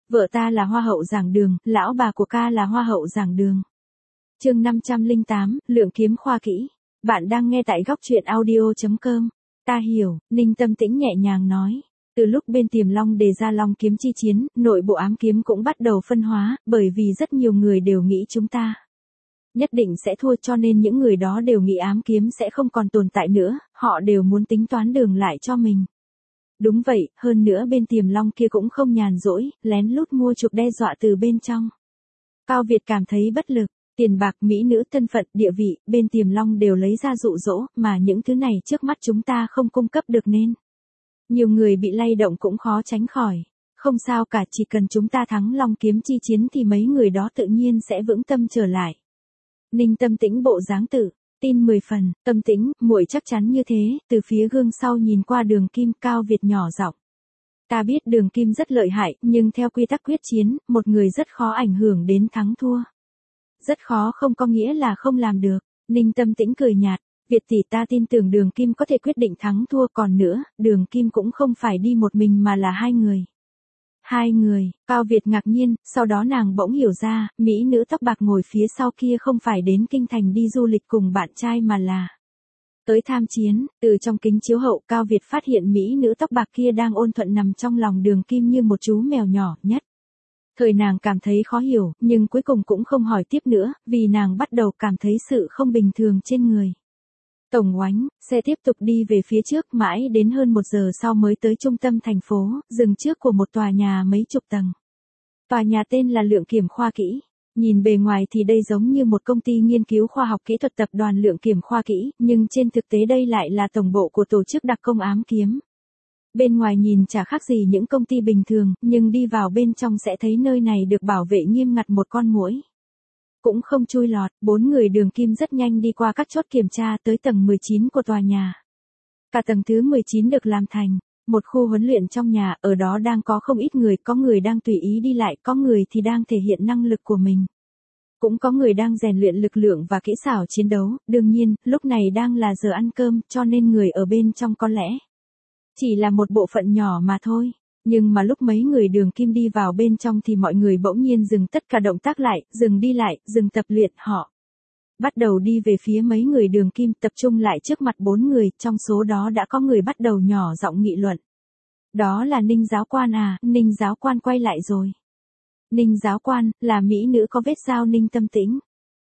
Vợ ta là hoa hậu giảng đường, lão bà của ca là hoa hậu giảng đường. Chương 508, Lượng kiếm khoa kỹ. Bạn đang nghe tại góc truyện audio.com. Ta hiểu, Ninh Tâm Tĩnh nhẹ nhàng nói. Từ lúc bên Tiềm Long đề ra long kiếm chi chiến, nội bộ ám kiếm cũng bắt đầu phân hóa, bởi vì rất nhiều người đều nghĩ chúng ta nhất định sẽ thua, cho nên những người đó đều nghĩ ám kiếm sẽ không còn tồn tại nữa, họ đều muốn tính toán đường lại cho mình. Đúng vậy, hơn nữa bên Tiềm Long kia cũng không nhàn rỗi, lén lút mua chuộc đe dọa từ bên trong. Cao Việt cảm thấy bất lực, tiền bạc, mỹ nữ, thân phận, địa vị, bên Tiềm Long đều lấy ra dụ dỗ, mà những thứ này trước mắt chúng ta không cung cấp được nên nhiều người bị lay động cũng khó tránh khỏi. Không sao cả, chỉ cần chúng ta thắng long kiếm chi chiến thì mấy người đó tự nhiên sẽ vững tâm trở lại. Ninh Tâm Tĩnh bộ dáng tự tin 10 phần. Tâm Tĩnh, muội chắc chắn như thế. Từ phía gương sau nhìn qua Đường Kim, Cao Việt nhỏ giọng. Ta biết Đường Kim rất lợi hại, nhưng theo quy tắc quyết chiến, một người rất khó ảnh hưởng đến thắng thua. Rất khó không có nghĩa là không làm được. Ninh Tâm Tĩnh cười nhạt. Việt tỷ, ta tin tưởng Đường Kim có thể quyết định thắng thua, còn nữa, Đường Kim cũng không phải đi một mình mà là hai người. Hai người, Cao Việt ngạc nhiên, sau đó nàng bỗng hiểu ra, mỹ nữ tóc bạc ngồi phía sau kia không phải đến kinh thành đi du lịch cùng bạn trai mà là tới tham chiến. Từ trong kính chiếu hậu, Cao Việt phát hiện mỹ nữ tóc bạc kia đang ôn thuận nằm trong lòng Đường Kim như một chú mèo nhỏ nhất. Thời nàng cảm thấy khó hiểu, nhưng cuối cùng cũng không hỏi tiếp nữa, vì nàng bắt đầu cảm thấy sự không bình thường trên người. Tổng Oánh, xe tiếp tục đi về phía trước mãi đến hơn 1 giờ sau mới tới trung tâm thành phố, dừng trước của một tòa nhà mấy chục tầng. Tòa nhà tên là Lượng Kiểm Khoa Kỹ. Nhìn bề ngoài thì đây giống như một công ty nghiên cứu khoa học kỹ thuật tập đoàn Lượng Kiểm Khoa Kỹ, nhưng trên thực tế đây lại là tổng bộ của tổ chức đặc công ám kiếm. Bên ngoài nhìn chả khác gì những công ty bình thường, nhưng đi vào bên trong sẽ thấy nơi này được bảo vệ nghiêm ngặt một con muỗi cũng không chui lọt. 4 người Đường Kim rất nhanh đi qua các chốt kiểm tra tới tầng 19 của tòa nhà. Cả tầng thứ 19 được làm thành một khu huấn luyện trong nhà, ở đó đang có không ít người, có người đang tùy ý đi lại, có người thì đang thể hiện năng lực của mình. Cũng có người đang rèn luyện lực lượng và kỹ xảo chiến đấu, đương nhiên, lúc này đang là giờ ăn cơm, cho nên người ở bên trong có lẽ chỉ là một bộ phận nhỏ mà thôi. Nhưng mà lúc mấy người Đường Kim đi vào bên trong thì mọi người bỗng nhiên dừng tất cả động tác lại, dừng đi lại, dừng tập luyện, họ bắt đầu đi về phía mấy người Đường Kim, tập trung lại trước mặt 4 người, trong số đó đã có người bắt đầu nhỏ giọng nghị luận. Đó là Ninh giáo quan à, Ninh giáo quan quay lại rồi. Ninh giáo quan, là mỹ nữ có vết sao? Ninh Tâm Tĩnh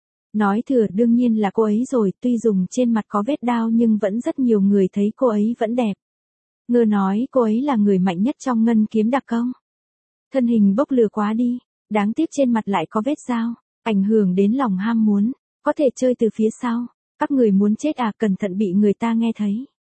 nói thừa, đương nhiên là cô ấy rồi, tuy dùng trên mặt có vết đao nhưng vẫn rất nhiều người thấy cô ấy vẫn đẹp. Ngơ nói cô ấy là người mạnh nhất trong ngân kiếm đặc công. Thân hình bốc lửa quá đi, đáng tiếc trên mặt lại có vết dao, ảnh hưởng đến lòng ham muốn, có thể chơi từ phía sau. Các người muốn chết à, cẩn thận bị người ta nghe thấy.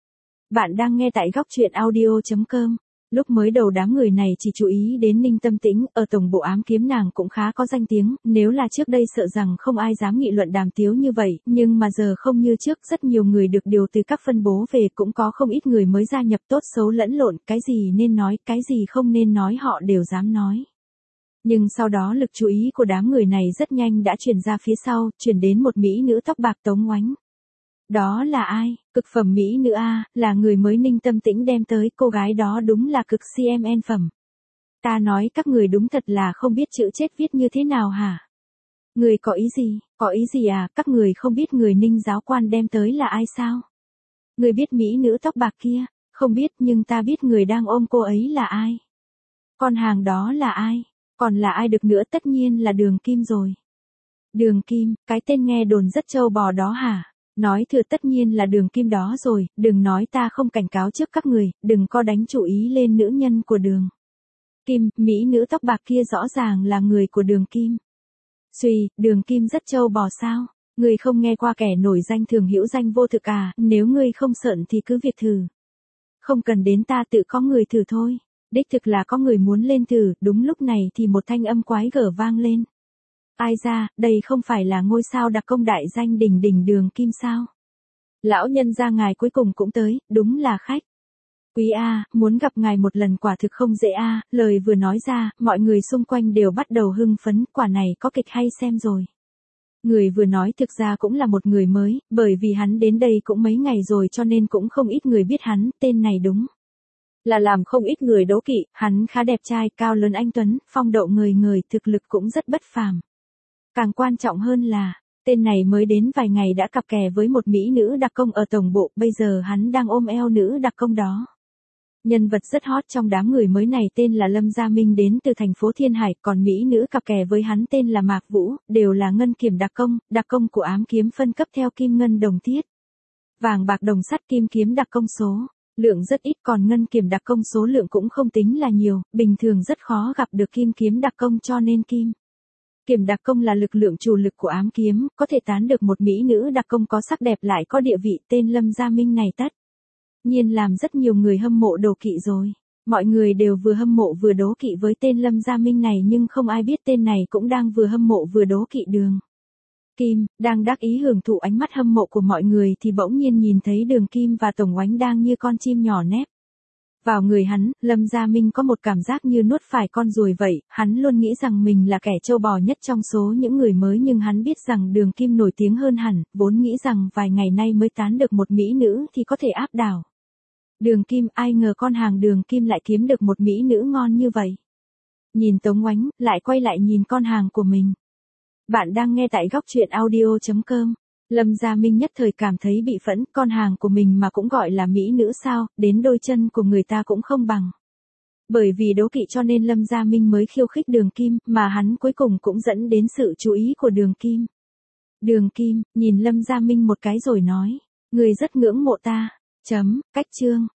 Bạn đang nghe tại góc truyện audio.com. Lúc mới đầu đám người này chỉ chú ý đến Ninh Tâm Tĩnh, ở tổng bộ ám kiếm nàng cũng khá có danh tiếng, nếu là trước đây sợ rằng không ai dám nghị luận đàm tiếu như vậy, nhưng mà giờ không như trước, rất nhiều người được điều từ các phân bố về, cũng có không ít người mới gia nhập, tốt xấu lẫn lộn, cái gì nên nói, cái gì không nên nói họ đều dám nói. Nhưng sau đó lực chú ý của đám người này rất nhanh đã chuyển ra phía sau, chuyển đến một mỹ nữ tóc bạc Tống Oánh. Đó là ai? Cực phẩm mỹ nữ a, là người mới Ninh Tâm Tĩnh đem tới, cô gái đó đúng là cực CMN phẩm. Ta nói các người đúng thật là không biết chữ chết viết như thế nào hả? Người có ý gì? Có ý gì à? Các người không biết người Ninh giáo quan đem tới là ai sao? Người biết mỹ nữ tóc bạc kia? Không biết, nhưng ta biết người đang ôm cô ấy là ai. Con hàng đó là ai? Còn là ai được nữa? Tất nhiên là Đường Kim rồi. Đường Kim, cái tên nghe đồn rất trâu bò đó hả? Nói thừa, tất nhiên là Đường Kim đó rồi, đừng nói ta không cảnh cáo trước các người, đừng có đánh chủ ý lên nữ nhân của Đường Kim. Mỹ nữ tóc bạc kia rõ ràng là người của Đường Kim. Suy, Đường Kim rất trâu bò sao? Ngươi không nghe qua kẻ nổi danh thường hữu danh vô thực à? Nếu ngươi không sợ thì cứ việc thử. Không cần đến ta, tự có người thử thôi. Đích thực là có người muốn lên thử. Đúng lúc này thì một thanh âm quái gở vang lên. Ai ra, đây không phải là ngôi sao đặc công đại danh đỉnh đỉnh Đường Kim sao? Lão nhân gia ngài cuối cùng cũng tới, đúng là khách quý a, muốn gặp ngài một lần quả thực không dễ a. Lời vừa nói ra, mọi người xung quanh đều bắt đầu hưng phấn, quả này có kịch hay xem rồi. Người vừa nói thực ra cũng là một người mới, bởi vì hắn đến đây cũng mấy ngày rồi cho nên cũng không ít người biết hắn, tên này đúng Là làm không ít người đố kỵ, hắn khá đẹp trai, cao lớn anh tuấn, phong độ người người, thực lực cũng rất bất phàm. Càng quan trọng hơn là, tên này mới đến vài ngày đã cặp kè với một mỹ nữ đặc công ở tổng bộ, bây giờ hắn đang ôm eo nữ đặc công đó. Nhân vật rất hot trong đám người mới này tên là Lâm Gia Minh đến từ thành phố Thiên Hải, còn mỹ nữ cặp kè với hắn tên là Mạc Vũ, đều là ngân kiểm đặc công của ám kiếm phân cấp theo kim ngân đồng tiết. Vàng bạc đồng sắt kim kiếm đặc công số, lượng rất ít, còn ngân kiểm đặc công số lượng cũng không tính là nhiều, bình thường rất khó gặp được kim kiếm đặc công, cho nên kim kiểm đặc công là lực lượng chủ lực của ám kiếm, có thể tán được một mỹ nữ đặc công có sắc đẹp lại có địa vị, tên Lâm Gia Minh này tất nhiên làm rất nhiều người hâm mộ đố kỵ rồi. Mọi người đều vừa hâm mộ vừa đố kỵ với tên Lâm Gia Minh này, nhưng không ai biết tên này cũng đang vừa hâm mộ vừa đố kỵ Đường Kim. Đang đắc ý hưởng thụ ánh mắt hâm mộ của mọi người thì bỗng nhiên nhìn thấy Đường Kim và Tổng Oánh đang như con chim nhỏ nép vào người hắn. Lâm Gia Minh có một cảm giác như nuốt phải con ruồi vậy, hắn luôn nghĩ rằng mình là kẻ trâu bò nhất trong số những người mới, nhưng hắn biết rằng Đường Kim nổi tiếng hơn hẳn, vốn nghĩ rằng vài ngày nay mới tán được một mỹ nữ thì có thể áp đảo Đường Kim, ai ngờ con hàng Đường Kim lại kiếm được một mỹ nữ ngon như vậy. Nhìn Tống Oánh, lại quay lại nhìn con hàng của mình. Bạn đang nghe tại góc truyện audio.com. Lâm Gia Minh nhất thời cảm thấy bị phẫn, con hàng của mình mà cũng gọi là mỹ nữ sao, đến đôi chân của người ta cũng không bằng. Bởi vì đố kỵ cho nên Lâm Gia Minh mới khiêu khích Đường Kim, mà hắn cuối cùng cũng dẫn đến sự chú ý của Đường Kim. Đường Kim, nhìn Lâm Gia Minh một cái rồi nói, người rất ngưỡng mộ ta. Cách chương.